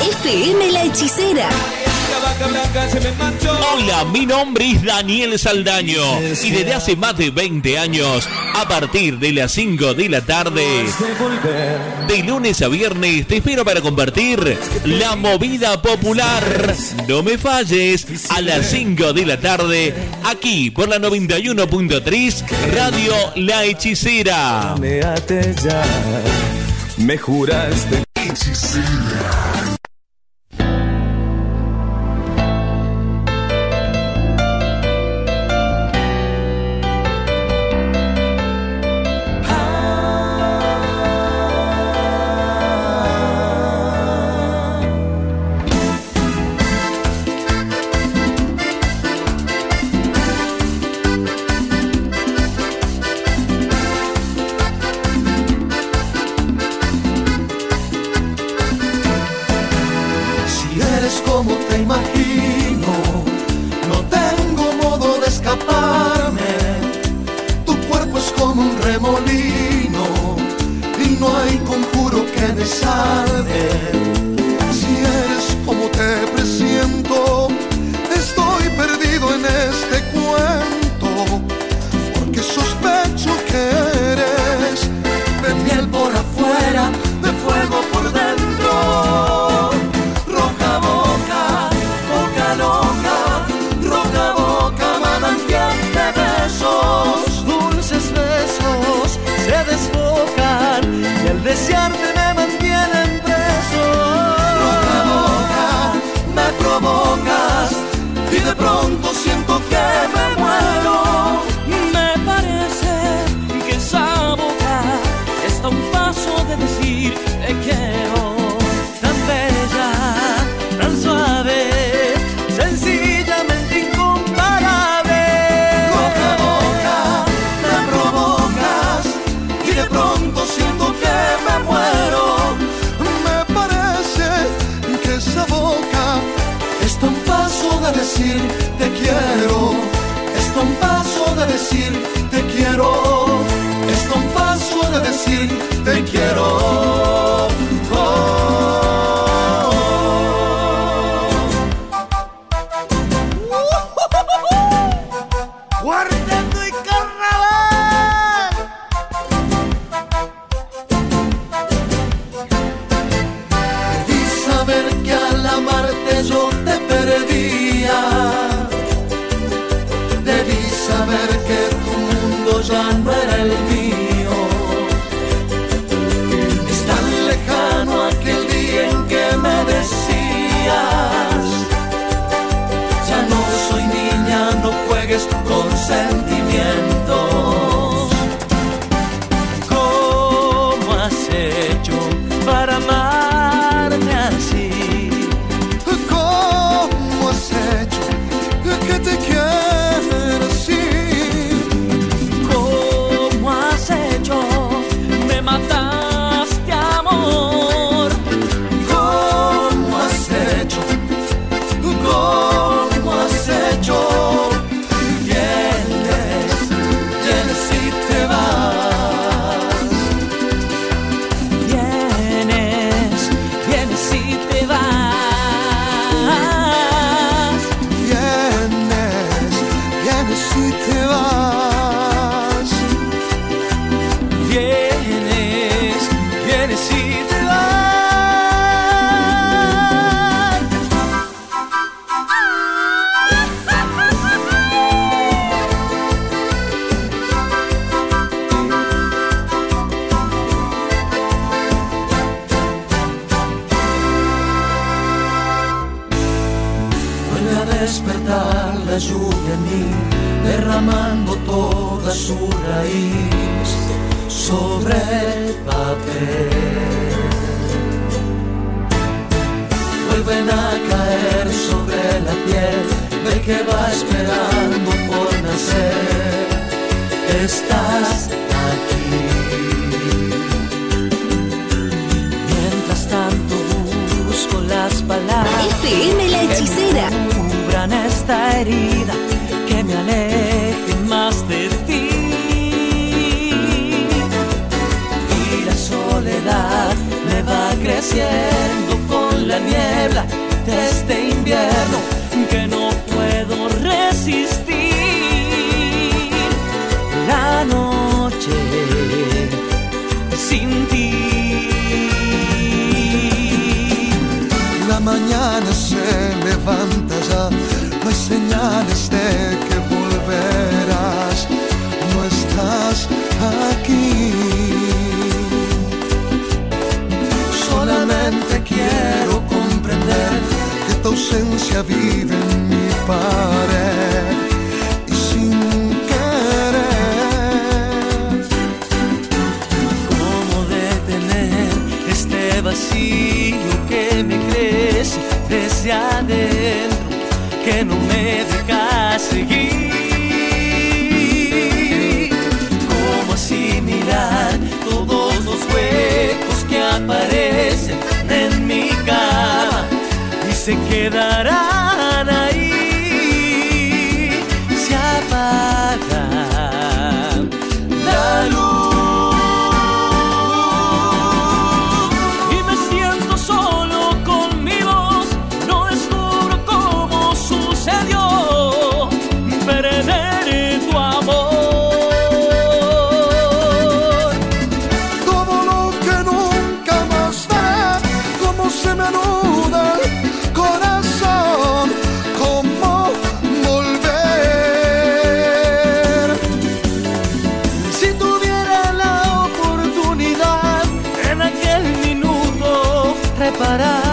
FM La Hechicera. Hola, mi nombre es Daniel Saldaño y desde hace más de 20 años, a partir de las 5 de la tarde, de lunes a viernes, te espero para compartir la movida popular. No me falles, a las 5 de la tarde, aquí por la 91.3, Radio La Hechicera. Me juraste hechicera. FM La Hechicera. Cubran esta herida que me aleje más de ti. Y la soledad me va creciendo con la nieve niebla de este invierno que no puedo resistir. La noche sin ti. La mañana se levanta ya, no hay señales de que volverás, no estás aquí. Solamente quiero comprender que tu ausencia vive en mi pared y sin querer. ¿Cómo detener este vacío que me crece desde adentro, que no me deja seguir? ¿Cómo asimilar todos los huecos que aparecen en mi cama y se quedarán ahí? Se apaga la luz y me siento solo con mi voz. No descubro cómo sucedió perder tu amor. Todo lo que nunca más veré, cómo se me anuda el corazón, cómo volver. Si tuviera la oportunidad en aquel minuto reparar